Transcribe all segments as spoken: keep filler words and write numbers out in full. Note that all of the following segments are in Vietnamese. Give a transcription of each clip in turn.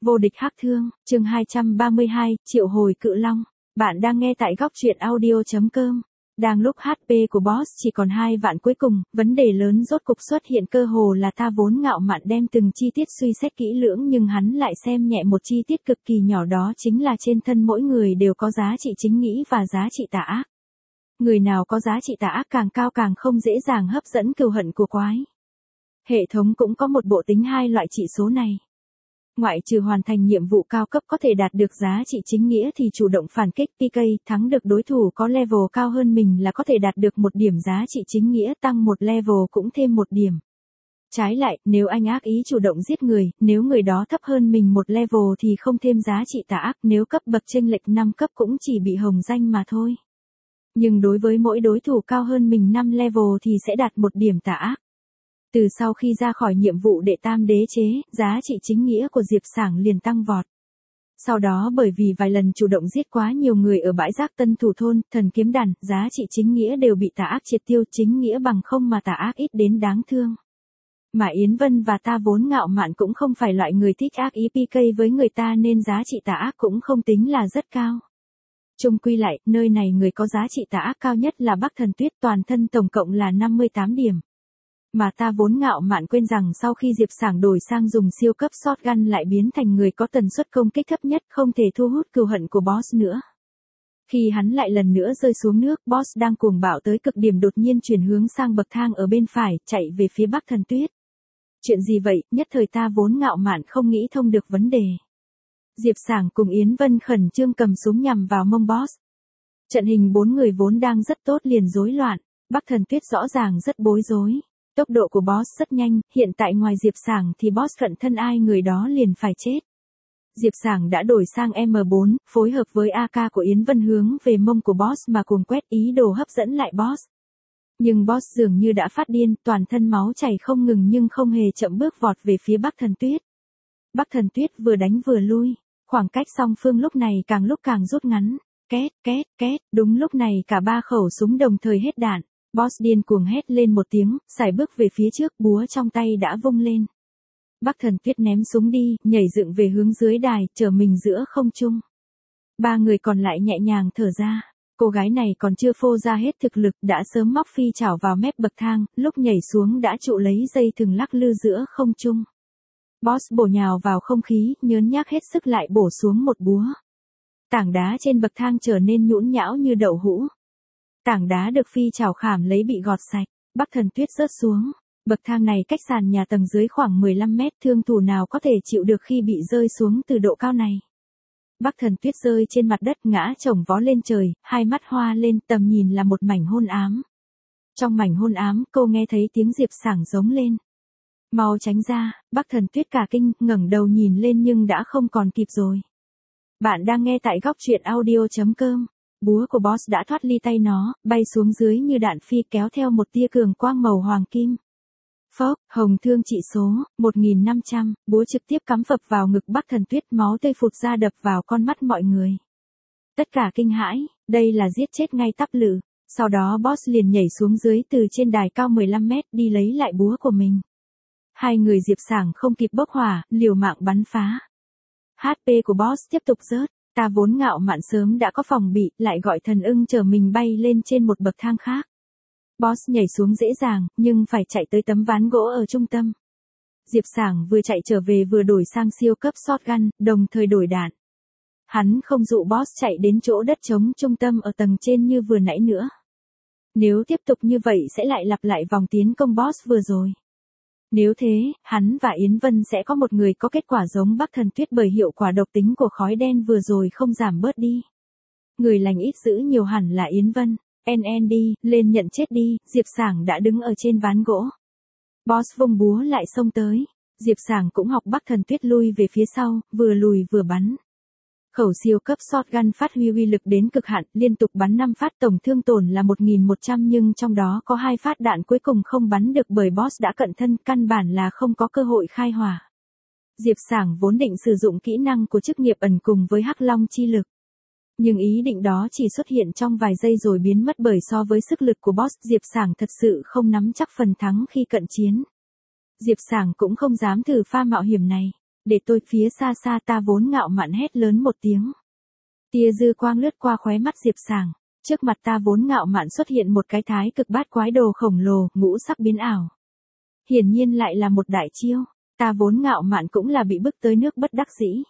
Vô địch hắc thương, chương hai trăm ba mươi hai, triệu hồi cự long. Bạn đang nghe tại góc truyện audio chấm com. Đang lúc hát pê của boss chỉ còn hai vạn cuối cùng, vấn đề lớn rốt cục xuất hiện, cơ hồ là ta vốn ngạo mạn đem từng chi tiết suy xét kỹ lưỡng nhưng hắn lại xem nhẹ một chi tiết cực kỳ nhỏ, đó chính là trên thân mỗi người đều có giá trị chính nghĩ và giá trị tà ác. Người nào có giá trị tà ác càng cao càng không dễ dàng hấp dẫn cừu hận của quái. Hệ thống cũng có một bộ tính hai loại chỉ số này. Ngoại trừ hoàn thành nhiệm vụ cao cấp có thể đạt được giá trị chính nghĩa thì chủ động phản kích pê ca thắng được đối thủ có level cao hơn mình là có thể đạt được một điểm giá trị chính nghĩa, tăng một level cũng thêm một điểm. Trái lại, nếu anh ác ý chủ động giết người, nếu người đó thấp hơn mình một level thì không thêm giá trị tà ác, nếu cấp bậc chênh lệch năm cấp cũng chỉ bị hồng danh mà thôi. Nhưng đối với mỗi đối thủ cao hơn mình năm level thì sẽ đạt một điểm tà ác. Từ sau khi ra khỏi nhiệm vụ đệ tam đế chế, giá trị chính nghĩa của Diệp Sảng liền tăng vọt. Sau đó bởi vì vài lần chủ động giết quá nhiều người ở bãi rác Tân Thủ Thôn, Thần Kiếm Đàn, giá trị chính nghĩa đều bị tà ác triệt tiêu, chính nghĩa bằng không mà tà ác ít đến đáng thương. Mà Yến Vân và ta vốn ngạo mạn cũng không phải loại người thích ác ý pê ca với người ta nên giá trị tà ác cũng không tính là rất cao. Chung quy lại, nơi này người có giá trị tà ác cao nhất là Bắc Thần Tuyết, toàn thân tổng cộng là năm mươi tám điểm. Mà ta vốn ngạo mạn quên rằng sau khi Diệp Sảng đổi sang dùng siêu cấp shotgun lại biến thành người có tần suất công kích thấp nhất, không thể thu hút cừu hận của boss nữa. Khi hắn lại lần nữa rơi xuống nước, boss đang cuồng bạo tới cực điểm đột nhiên chuyển hướng sang bậc thang ở bên phải, chạy về phía Bắc Thần Tuyết. Chuyện gì vậy? Nhất thời ta vốn ngạo mạn không nghĩ thông được vấn đề. Diệp Sảng cùng Yến Vân khẩn trương cầm súng nhằm vào mông boss. Trận hình bốn người vốn đang rất tốt liền rối loạn, Bắc Thần Tuyết rõ ràng rất bối rối. Tốc độ của boss rất nhanh, hiện tại ngoài Diệp Sảng thì boss cận thân ai người đó liền phải chết. Diệp Sảng đã đổi sang em bốn, phối hợp với a ca của Yến Vân hướng về mông của boss mà cuồng quét, ý đồ hấp dẫn lại boss. Nhưng boss dường như đã phát điên, toàn thân máu chảy không ngừng nhưng không hề chậm bước vọt về phía Bắc Thần Tuyết. Bắc Thần Tuyết vừa đánh vừa lui, khoảng cách song phương lúc này càng lúc càng rút ngắn. Két, két, két, đúng lúc này cả ba khẩu súng đồng thời hết đạn. Boss điên cuồng hét lên một tiếng, sải bước về phía trước, búa trong tay đã vung lên. Bắc Thần Tuyết ném súng đi, nhảy dựng về hướng dưới đài, trở mình giữa không trung. Ba người còn lại nhẹ nhàng thở ra. Cô gái này còn chưa phô ra hết thực lực, đã sớm móc phi chảo vào mép bậc thang, lúc nhảy xuống đã trụ lấy dây thừng lắc lư giữa không trung. Boss bổ nhào vào không khí, nhớn nhác hết sức lại bổ xuống một búa. Tảng đá trên bậc thang trở nên nhũn nhão như đậu hũ. Tảng đá được phi chảo khảm lấy bị gọt sạch, Bắc Thần Tuyết rớt xuống. Bậc thang này cách sàn nhà tầng dưới khoảng mười lăm mét, thương thủ nào có thể chịu được khi bị rơi xuống từ độ cao này. Bắc Thần Tuyết rơi trên mặt đất ngã chồng vó lên trời, hai mắt hoa lên, tầm nhìn là một mảnh hôn ám. Trong mảnh hôn ám, cô nghe thấy tiếng Diệp Sảng giống lên. Mau tránh ra, Bắc Thần Tuyết cả kinh, ngẩng đầu nhìn lên nhưng đã không còn kịp rồi. Bạn đang nghe tại góc truyện audio chấm com. Búa của boss đã thoát ly tay nó, bay xuống dưới như đạn phi kéo theo một tia cường quang màu hoàng kim. Phốc, hồng thương trị số, một nghìn năm trăm, búa trực tiếp cắm phập vào ngực Bắc Thần Tuyết, máu tươi phụt ra đập vào con mắt mọi người. Tất cả kinh hãi, đây là giết chết ngay tắp lự. Sau đó boss liền nhảy xuống dưới từ trên đài cao mười lăm mét đi lấy lại búa của mình. Hai người Diệp Sảng không kịp bốc hỏa, liều mạng bắn phá. hát pê của boss tiếp tục rớt. Ta vốn ngạo mạn sớm đã có phòng bị, lại gọi thần ưng chở mình bay lên trên một bậc thang khác. Boss nhảy xuống dễ dàng, nhưng phải chạy tới tấm ván gỗ ở trung tâm. Diệp Sảng vừa chạy trở về vừa đổi sang siêu cấp shotgun, đồng thời đổi đạn. Hắn không dụ boss chạy đến chỗ đất trống trung tâm ở tầng trên như vừa nãy nữa. Nếu tiếp tục như vậy sẽ lại lặp lại vòng tiến công boss vừa rồi. Nếu thế, hắn và Yến Vân sẽ có một người có kết quả giống Bắc Thần Tuyết bởi hiệu quả độc tính của khói đen vừa rồi không giảm bớt đi. Người lành ít dữ nhiều hẳn là Yến Vân. en en đi, lên nhận chết đi, Diệp Sảng đã đứng ở trên ván gỗ. Boss vung búa lại xông tới. Diệp Sảng cũng học Bắc Thần Tuyết lui về phía sau, vừa lùi vừa bắn. Khẩu siêu cấp shotgun phát huy uy lực đến cực hạn, liên tục bắn năm phát, tổng thương tổn là một nghìn một trăm nhưng trong đó có hai phát đạn cuối cùng không bắn được bởi boss đã cận thân, căn bản là không có cơ hội khai hỏa. Diệp Sảng vốn định sử dụng kỹ năng của chức nghiệp ẩn cùng với Hắc Long chi lực. Nhưng ý định đó chỉ xuất hiện trong vài giây rồi biến mất bởi so với sức lực của boss, Diệp Sảng thật sự không nắm chắc phần thắng khi cận chiến. Diệp Sảng cũng không dám thử pha mạo hiểm này. Để tôi phía xa xa, ta vốn ngạo mạn hét lớn một tiếng. Tia dư quang lướt qua khóe mắt Diệp Sảng. Trước mặt ta vốn ngạo mạn xuất hiện một cái thái cực bát quái đồ khổng lồ, ngũ sắc biến ảo. Hiển nhiên lại là một đại chiêu. Ta vốn ngạo mạn cũng là bị bức tới nước bất đắc dĩ.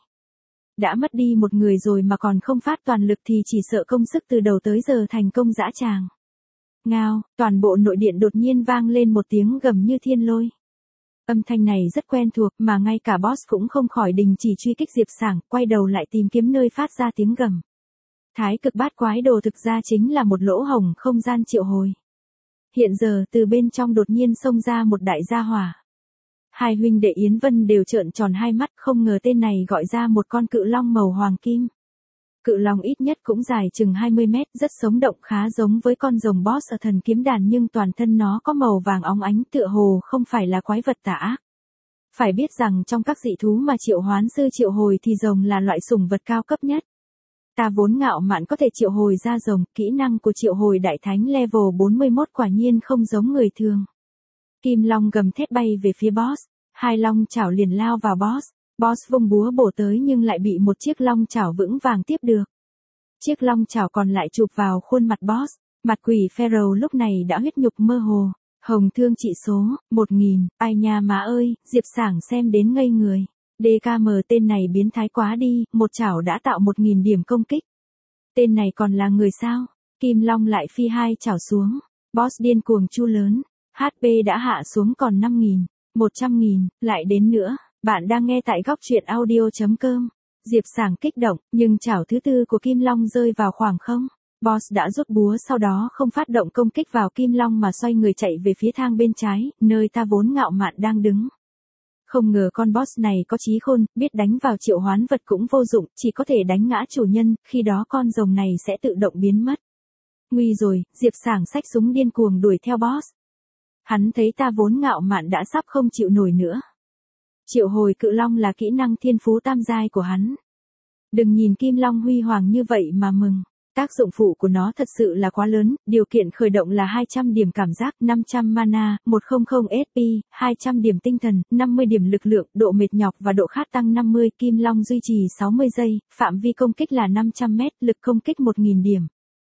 Đã mất đi một người rồi mà còn không phát toàn lực thì chỉ sợ công sức từ đầu tới giờ thành công dã tràng. Ngao, toàn bộ nội điện đột nhiên vang lên một tiếng gầm như thiên lôi. Âm thanh này rất quen thuộc mà ngay cả boss cũng không khỏi đình chỉ truy kích Diệp Sảng, quay đầu lại tìm kiếm nơi phát ra tiếng gầm. Thái cực bát quái đồ thực ra chính là một lỗ hổng không gian triệu hồi. Hiện giờ từ bên trong đột nhiên xông ra một đại gia hỏa. Hai huynh đệ Yến Vân đều trợn tròn hai mắt, không ngờ tên này gọi ra một con cự long màu hoàng kim. Cự long ít nhất cũng dài chừng hai mươi mét, rất sống động, khá giống với con rồng boss ở thần kiếm đàn, nhưng toàn thân nó có màu vàng óng ánh, tựa hồ không phải là quái vật tà ác. Phải biết rằng trong các dị thú mà triệu hoán sư triệu hồi thì rồng là loại sủng vật cao cấp nhất. Ta vốn ngạo mạn có thể triệu hồi ra rồng, kỹ năng của triệu hồi đại thánh level bốn mươi mốt quả nhiên không giống người thường. Kim long gầm thét bay về phía boss, hai long chảo liền lao vào boss. Boss vung búa bổ tới nhưng lại bị một chiếc long chảo vững vàng tiếp được. Chiếc long chảo còn lại chụp vào khuôn mặt boss, mặt quỷ Pharaoh lúc này đã huyết nhục mơ hồ. Hồng thương trị số, một nghìn, ai nha má ơi, Diệp Sảng xem đến ngây người. đê ca em tên này biến thái quá đi, một chảo đã tạo một nghìn điểm công kích. Tên này còn là người sao? Kim long lại phi hai chảo xuống, boss điên cuồng chu lớn, hát pê đã hạ xuống còn năm nghìn, một trăm nghìn, lại đến nữa. Bạn đang nghe tại góc truyện audio chấm com. Diệp Sảng kích động, nhưng chảo thứ tư của Kim Long rơi vào khoảng không. Boss đã rút búa, sau đó không phát động công kích vào Kim Long mà xoay người chạy về phía thang bên trái, nơi ta vốn ngạo mạn đang đứng. Không ngờ con boss này có trí khôn, biết đánh vào triệu hoán vật cũng vô dụng, chỉ có thể đánh ngã chủ nhân, khi đó con rồng này sẽ tự động biến mất. Nguy rồi, Diệp Sảng xách súng điên cuồng đuổi theo boss. Hắn thấy ta vốn ngạo mạn đã sắp không chịu nổi nữa. Triệu hồi cự long là kỹ năng thiên phú tam giai của hắn. Đừng nhìn Kim Long huy hoàng như vậy mà mừng. Tác dụng phụ của nó thật sự là quá lớn, điều kiện khởi động là hai trăm điểm cảm giác, năm trăm mana, một trăm ét pê, hai trăm điểm tinh thần, năm mươi điểm lực lượng, độ mệt nhọc và độ khát tăng năm mươi, Kim Long duy trì sáu mươi giây, phạm vi công kích là năm trăm mét, lực công kích một nghìn điểm.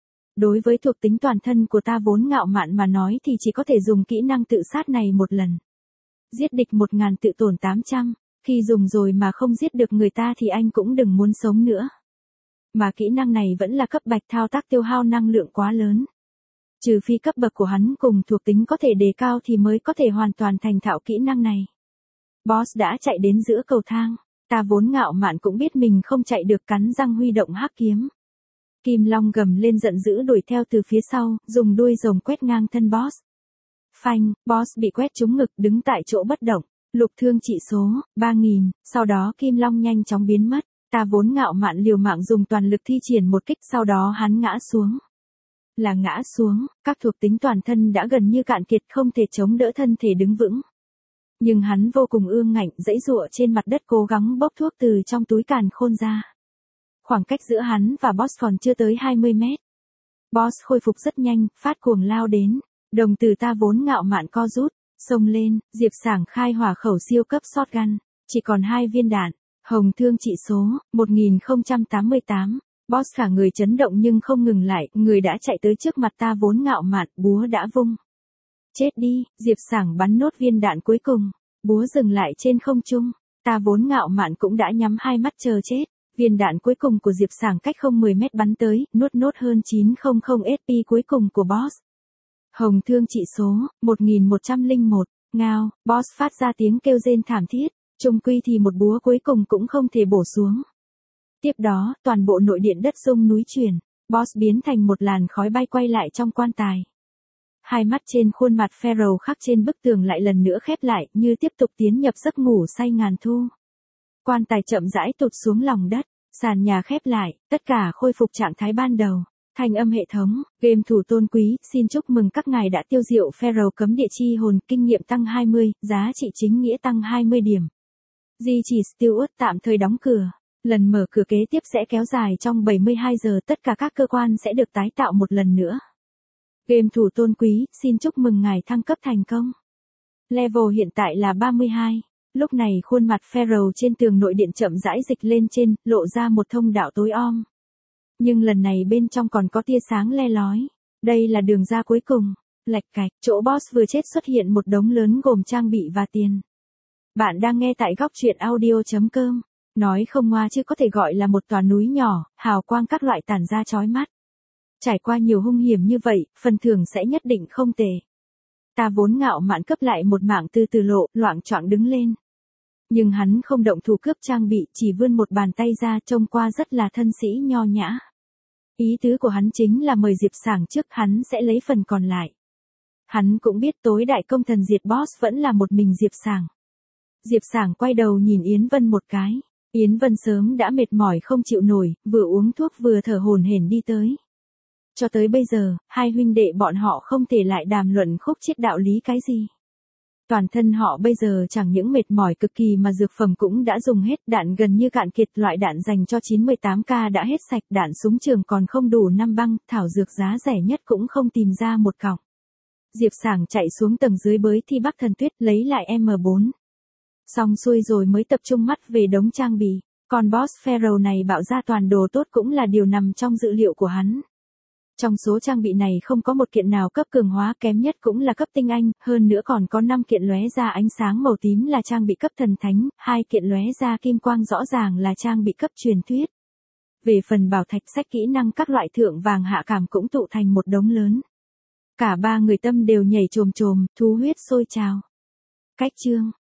Đối với thuộc tính toàn thân của ta vốn ngạo mạn mà nói thì chỉ có thể dùng kỹ năng tự sát này một lần. Giết địch một nghìn tự tổn tám trăm, khi dùng rồi mà không giết được người ta thì anh cũng đừng muốn sống nữa. Mà kỹ năng này vẫn là cấp bạch, thao tác tiêu hao năng lượng quá lớn. Trừ phi cấp bậc của hắn cùng thuộc tính có thể đề cao thì mới có thể hoàn toàn thành thạo kỹ năng này. Boss đã chạy đến giữa cầu thang, ta vốn ngạo mạn cũng biết mình không chạy được, cắn răng huy động hắc kiếm. Kim Long gầm lên giận dữ đuổi theo từ phía sau, dùng đuôi rồng quét ngang thân boss. Phanh, boss bị quét trúng ngực, đứng tại chỗ bất động, lục thương trị số, ba nghìn, sau đó Kim Long nhanh chóng biến mất, ta vốn ngạo mạn liều mạng dùng toàn lực thi triển một kích, sau đó hắn ngã xuống. Là ngã xuống, các thuộc tính toàn thân đã gần như cạn kiệt, không thể chống đỡ thân thể đứng vững. Nhưng hắn vô cùng ương ngạnh, giãy giụa trên mặt đất cố gắng bốc thuốc từ trong túi càn khôn ra. Khoảng cách giữa hắn và boss còn chưa tới hai mươi mét. Boss khôi phục rất nhanh, phát cuồng lao đến. Đồng tử ta vốn ngạo mạn co rút, xông lên, Diệp Sảng khai hỏa khẩu siêu cấp shotgun, chỉ còn hai viên đạn, hồng thương trị số, một nghìn không trăm tám mươi tám, boss cả người chấn động nhưng không ngừng lại, người đã chạy tới trước mặt ta vốn ngạo mạn, búa đã vung. Chết đi, Diệp Sảng bắn nốt viên đạn cuối cùng, búa dừng lại trên không trung, ta vốn ngạo mạn cũng đã nhắm hai mắt chờ chết. Viên đạn cuối cùng của Diệp Sảng cách không mười mét bắn tới, nuốt nốt hơn chín trăm ét pê cuối cùng của boss. Hồng thương trị số, một nghìn một trăm lẻ một, ngao, boss phát ra tiếng kêu rên thảm thiết, chung quy thì một búa cuối cùng cũng không thể bổ xuống. Tiếp đó, toàn bộ nội điện đất rung núi chuyển, boss biến thành một làn khói bay quay lại trong quan tài. Hai mắt trên khuôn mặt Pharaoh khắc trên bức tường lại lần nữa khép lại, như tiếp tục tiến nhập giấc ngủ say ngàn thu. Quan tài chậm rãi tụt xuống lòng đất, sàn nhà khép lại, tất cả khôi phục trạng thái ban đầu. Thanh âm hệ thống, game thủ tôn quý, xin chúc mừng các ngài đã tiêu diệu Pharaoh cấm địa chi hồn, kinh nghiệm tăng hai mươi, giá trị chính nghĩa tăng hai mươi điểm. Di chỉ Stewart tạm thời đóng cửa. Lần mở cửa kế tiếp sẽ kéo dài trong bảy mươi hai giờ, tất cả các cơ quan sẽ được tái tạo một lần nữa. Game thủ tôn quý, xin chúc mừng ngài thăng cấp thành công. Level hiện tại là ba mươi hai. Lúc này khuôn mặt Pharaoh trên tường nội điện chậm rãi dịch lên trên, lộ ra một thông đạo tối om. Nhưng lần này bên trong còn có tia sáng le lói. Đây là đường ra cuối cùng. Lạch cạch, chỗ boss vừa chết xuất hiện một đống lớn gồm trang bị và tiền. Bạn đang nghe tại góc truyện audio.com. Nói không ngoa chứ có thể gọi là một tòa núi nhỏ, hào quang các loại tản ra chói mắt. Trải qua nhiều hung hiểm như vậy, phần thưởng sẽ nhất định không tệ. Ta vốn ngạo mạn cấp lại một mạng từ từ lộ, loạng choạng đứng lên. Nhưng hắn không động thủ cướp trang bị, chỉ vươn một bàn tay ra, trông qua rất là thân sĩ nho nhã. Ý tứ của hắn chính là mời Diệp Sảng trước, hắn sẽ lấy phần còn lại. Hắn cũng biết tối đại công thần diệt boss vẫn là một mình Diệp Sảng. Diệp Sảng quay đầu nhìn Yến Vân một cái. Yến Vân sớm đã mệt mỏi không chịu nổi, vừa uống thuốc vừa thở hổn hển đi tới. Cho tới bây giờ, hai huynh đệ bọn họ không thể lại đàm luận khúc chiết đạo lý cái gì. Toàn thân họ bây giờ chẳng những mệt mỏi cực kỳ mà dược phẩm cũng đã dùng hết, đạn gần như cạn kiệt, loại đạn dành cho chín mươi tám K đã hết sạch, đạn súng trường còn không đủ năm băng, thảo dược giá rẻ nhất cũng không tìm ra một cọng. Diệp Sảng chạy xuống tầng dưới bới thi Bắc Thần Tuyết lấy lại M bốn. Xong xuôi rồi mới tập trung mắt về đống trang bị, còn boss Pharaoh này bạo ra toàn đồ tốt cũng là điều nằm trong dự liệu của hắn. Trong số trang bị này không có một kiện nào cấp cường hóa, kém nhất cũng là cấp tinh anh, hơn nữa còn có năm kiện lóe ra ánh sáng màu tím là trang bị cấp thần thánh, hai kiện lóe ra kim quang rõ ràng là trang bị cấp truyền thuyết. Về phần bảo thạch sách kỹ năng các loại thượng vàng hạ cảm cũng tụ thành một đống lớn. Cả ba người tâm đều nhảy chồm chồm, thú huyết sôi trào. Cách chương